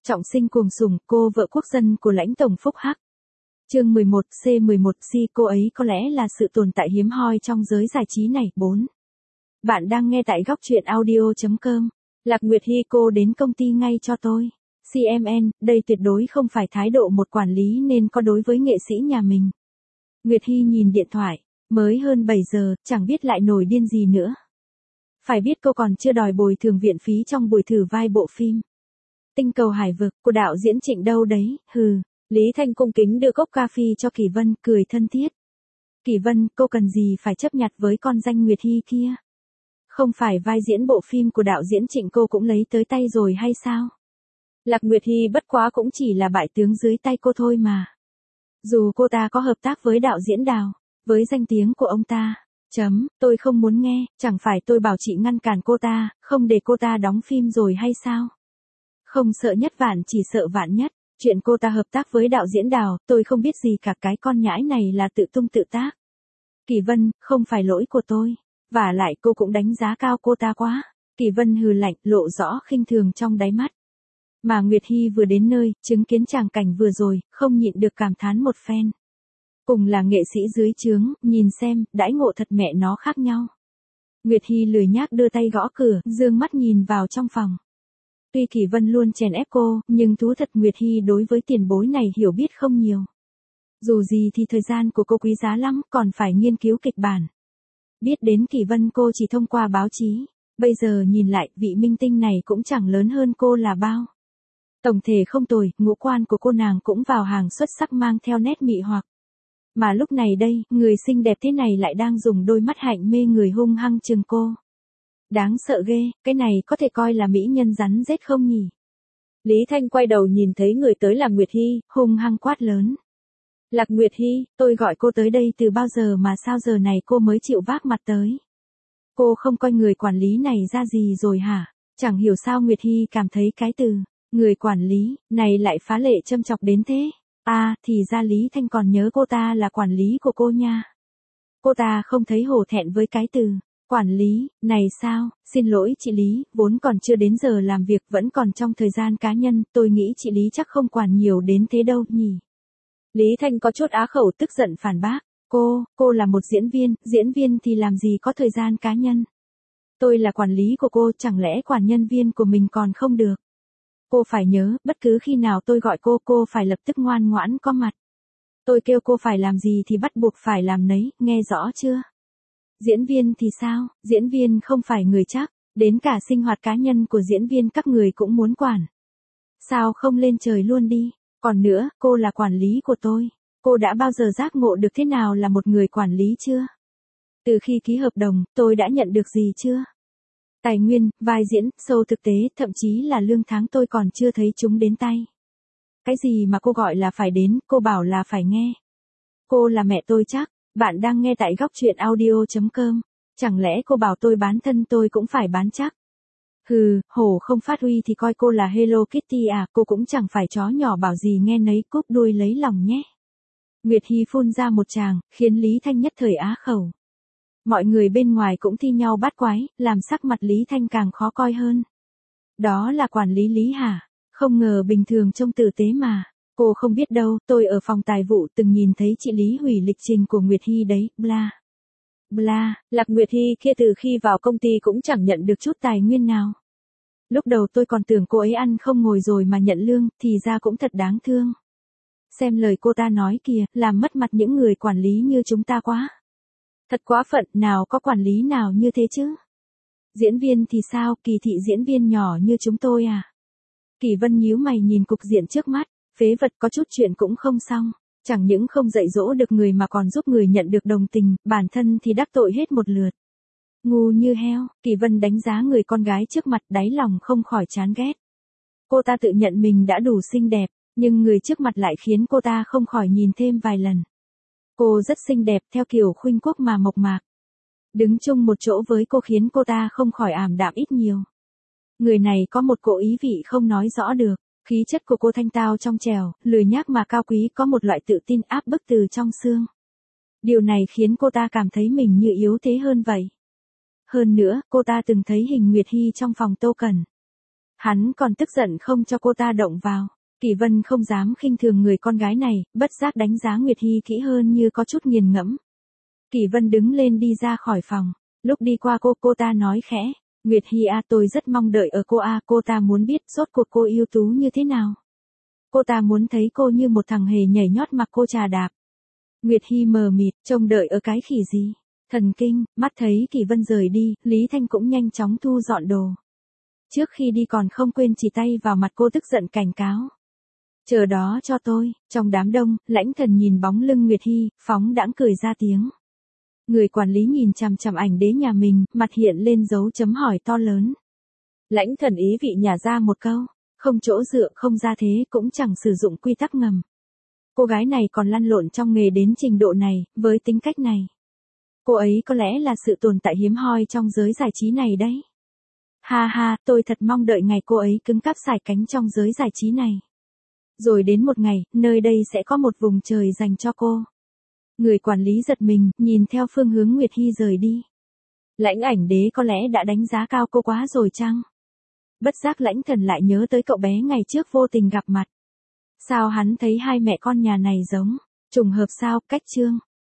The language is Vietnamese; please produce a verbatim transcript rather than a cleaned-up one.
Trọng sinh cuồng sủng, cô vợ quốc dân của lãnh tổng Phúc Hắc. Chương mười một C mười một C cô ấy có lẽ là sự tồn tại hiếm hoi trong giới giải trí này. bốn. Bạn đang nghe tại góc truyện audio chấm com. Lạc Nguyệt Hi cô đến công ty ngay cho tôi. xê em en, đây tuyệt đối không phải thái độ một quản lý nên có đối với nghệ sĩ nhà mình. Nguyệt Hi nhìn điện thoại, mới hơn bảy giờ, chẳng biết lại nổi điên gì nữa. Phải biết cô còn chưa đòi bồi thường viện phí trong buổi thử vai bộ phim Tinh cầu hải vực của đạo diễn Trịnh đâu đấy, hừ. Lý Thanh cung kính đưa cốc cà phê cho Kỳ Vân, cười thân thiết. Kỳ Vân, cô cần gì phải chấp nhặt với con danh Nguyệt Hi kia? Không phải vai diễn bộ phim của đạo diễn Trịnh cô cũng lấy tới tay rồi hay sao? Lạc Nguyệt Hi bất quá cũng chỉ là bại tướng dưới tay cô thôi mà. Dù cô ta có hợp tác với đạo diễn Đào, với danh tiếng của ông ta, chấm, tôi không muốn nghe, chẳng phải tôi bảo chị ngăn cản cô ta, không để cô ta đóng phim rồi hay sao? Không sợ nhất vạn chỉ sợ vạn nhất, chuyện cô ta hợp tác với đạo diễn Đào, tôi không biết gì cả, cái con nhãi này là tự tung tự tác. Kỳ Vân, không phải lỗi của tôi, vả lại cô cũng đánh giá cao cô ta quá. Kỳ Vân hừ lạnh, lộ rõ khinh thường trong đáy mắt. Mà Nguyệt Hi vừa đến nơi, chứng kiến tràng cảnh vừa rồi, không nhịn được cảm thán một phen. Cùng là nghệ sĩ dưới trướng, nhìn xem, đãi ngộ thật mẹ nó khác nhau. Nguyệt Hi lười nhác đưa tay gõ cửa, dương mắt nhìn vào trong phòng. Tuy Kỳ Vân luôn chèn ép cô, nhưng thú thật Nguyệt Hi đối với tiền bối này hiểu biết không nhiều. Dù gì thì thời gian của cô quý giá lắm, còn phải nghiên cứu kịch bản. Biết đến Kỳ Vân cô chỉ thông qua báo chí, bây giờ nhìn lại, vị minh tinh này cũng chẳng lớn hơn cô là bao. Tổng thể không tồi, ngũ quan của cô nàng cũng vào hàng xuất sắc mang theo nét mị hoặc. Mà lúc này đây, người xinh đẹp thế này lại đang dùng đôi mắt hạnh mê người hung hăng chừng cô. Đáng sợ ghê, cái này có thể coi là mỹ nhân rắn rết không nhỉ? Lý Thanh quay đầu nhìn thấy người tới là Nguyệt Hi, hung hăng quát lớn. Lạc Nguyệt Hi, tôi gọi cô tới đây từ bao giờ mà sao giờ này cô mới chịu vác mặt tới? Cô không coi người quản lý này ra gì rồi hả? Chẳng hiểu sao Nguyệt Hi cảm thấy cái từ người quản lý này lại phá lệ châm chọc đến thế. À, thì ra Lý Thanh còn nhớ cô ta là quản lý của cô nha. Cô ta không thấy hổ thẹn với cái từ quản lý này sao? Xin lỗi chị Lý, vốn còn chưa đến giờ làm việc, vẫn còn trong thời gian cá nhân, tôi nghĩ chị Lý chắc không quản nhiều đến thế đâu nhỉ. Lý Thanh có chút á khẩu, tức giận phản bác. Cô, cô là một diễn viên, diễn viên thì làm gì có thời gian cá nhân. Tôi là quản lý của cô, chẳng lẽ quản nhân viên của mình còn không được. Cô phải nhớ, bất cứ khi nào tôi gọi cô, cô phải lập tức ngoan ngoãn có mặt. Tôi kêu cô phải làm gì thì bắt buộc phải làm nấy, nghe rõ chưa? Diễn viên thì sao, diễn viên không phải người chắc, đến cả sinh hoạt cá nhân của diễn viên các người cũng muốn quản. Sao không lên trời luôn đi, còn nữa, cô là quản lý của tôi, cô đã bao giờ giác ngộ được thế nào là một người quản lý chưa? Từ khi ký hợp đồng, tôi đã nhận được gì chưa? Tài nguyên, vai diễn, show thực tế, thậm chí là lương tháng tôi còn chưa thấy chúng đến tay. Cái gì mà cô gọi là phải đến, cô bảo là phải nghe. Cô là mẹ tôi chắc, bạn đang nghe tại góc truyện audio chấm com. Chẳng lẽ cô bảo tôi bán thân tôi cũng phải bán chắc? Hừ, hổ không phát huy thì coi cô là Hello Kitty à, cô cũng chẳng phải chó nhỏ bảo gì nghe nấy, cúp đuôi lấy lòng nhé. Nguyệt Hi phun ra một tràng, khiến Lý Thanh nhất thời á khẩu. Mọi người bên ngoài cũng thi nhau bắt quái, làm sắc mặt Lý Thanh càng khó coi hơn. Đó là quản lý Lý hả? Không ngờ bình thường trông tử tế mà. Cô không biết đâu, tôi ở phòng tài vụ từng nhìn thấy chị Lý hủy lịch trình của Nguyệt Hi đấy, bla. Bla, Lạc Nguyệt Hi kia từ khi vào công ty cũng chẳng nhận được chút tài nguyên nào. Lúc đầu tôi còn tưởng cô ấy ăn không ngồi rồi mà nhận lương, thì ra cũng thật đáng thương. Xem lời cô ta nói kìa, làm mất mặt những người quản lý như chúng ta quá. Thật quá phận, nào có quản lý nào như thế chứ? Diễn viên thì sao, kỳ thị diễn viên nhỏ như chúng tôi à? Kỳ Vân nhíu mày nhìn cục diện trước mắt, phế vật có chút chuyện cũng không xong, chẳng những không dạy dỗ được người mà còn giúp người nhận được đồng tình, bản thân thì đắc tội hết một lượt. Ngu như heo, Kỳ Vân đánh giá người con gái trước mặt, đáy lòng không khỏi chán ghét. Cô ta tự nhận mình đã đủ xinh đẹp, nhưng người trước mặt lại khiến cô ta không khỏi nhìn thêm vài lần. Cô rất xinh đẹp theo kiểu khuynh quốc mà mộc mạc. Đứng chung một chỗ với cô khiến cô ta không khỏi ảm đạm ít nhiều. Người này có một cỗ ý vị không nói rõ được, khí chất của cô thanh tao trong trẻo, lười nhác mà cao quý, có một loại tự tin áp bức từ trong xương. Điều này khiến cô ta cảm thấy mình như yếu thế hơn vậy. Hơn nữa, cô ta từng thấy hình Nguyệt Hi trong phòng Tô Cẩn. Hắn còn tức giận không cho cô ta động vào. Kỳ Vân không dám khinh thường người con gái này, bất giác đánh giá Nguyệt Hy kỹ hơn như có chút nghiền ngẫm. Kỳ Vân đứng lên đi ra khỏi phòng. Lúc đi qua cô, cô ta nói khẽ. Nguyệt Hy à, tôi rất mong đợi ở cô à, cô ta muốn biết rốt cuộc cô ưu tú như thế nào. Cô ta muốn thấy cô như một thằng hề nhảy nhót mặc cô trà đạp. Nguyệt Hy mờ mịt, trông đợi ở cái khỉ gì. Thần kinh, mắt thấy Kỳ Vân rời đi, Lý Thanh cũng nhanh chóng thu dọn đồ. Trước khi đi còn không quên chỉ tay vào mặt cô tức giận cảnh cáo. Chờ đó cho tôi. Trong đám đông, Lãnh Thần nhìn bóng lưng Nguyệt Hy, phóng đãng cười ra tiếng. Người quản lý nhìn chằm chằm ảnh đế nhà mình, mặt hiện lên dấu chấm hỏi to lớn. Lãnh Thần ý vị nhả ra một câu, không chỗ dựa không ra thế cũng chẳng sử dụng quy tắc ngầm. Cô gái này còn lăn lộn trong nghề đến trình độ này, với tính cách này. Cô ấy có lẽ là sự tồn tại hiếm hoi trong giới giải trí này đấy. Ha ha, tôi thật mong đợi ngày cô ấy cứng cáp sải cánh trong giới giải trí này. Rồi đến một ngày, nơi đây sẽ có một vùng trời dành cho cô. Người quản lý giật mình, nhìn theo phương hướng Nguyệt Hy rời đi. Lãnh ảnh đế có lẽ đã đánh giá cao cô quá rồi chăng? Bất giác Lãnh Thần lại nhớ tới cậu bé ngày trước vô tình gặp mặt. Sao hắn thấy hai mẹ con nhà này giống? Trùng hợp sao? Cách chương.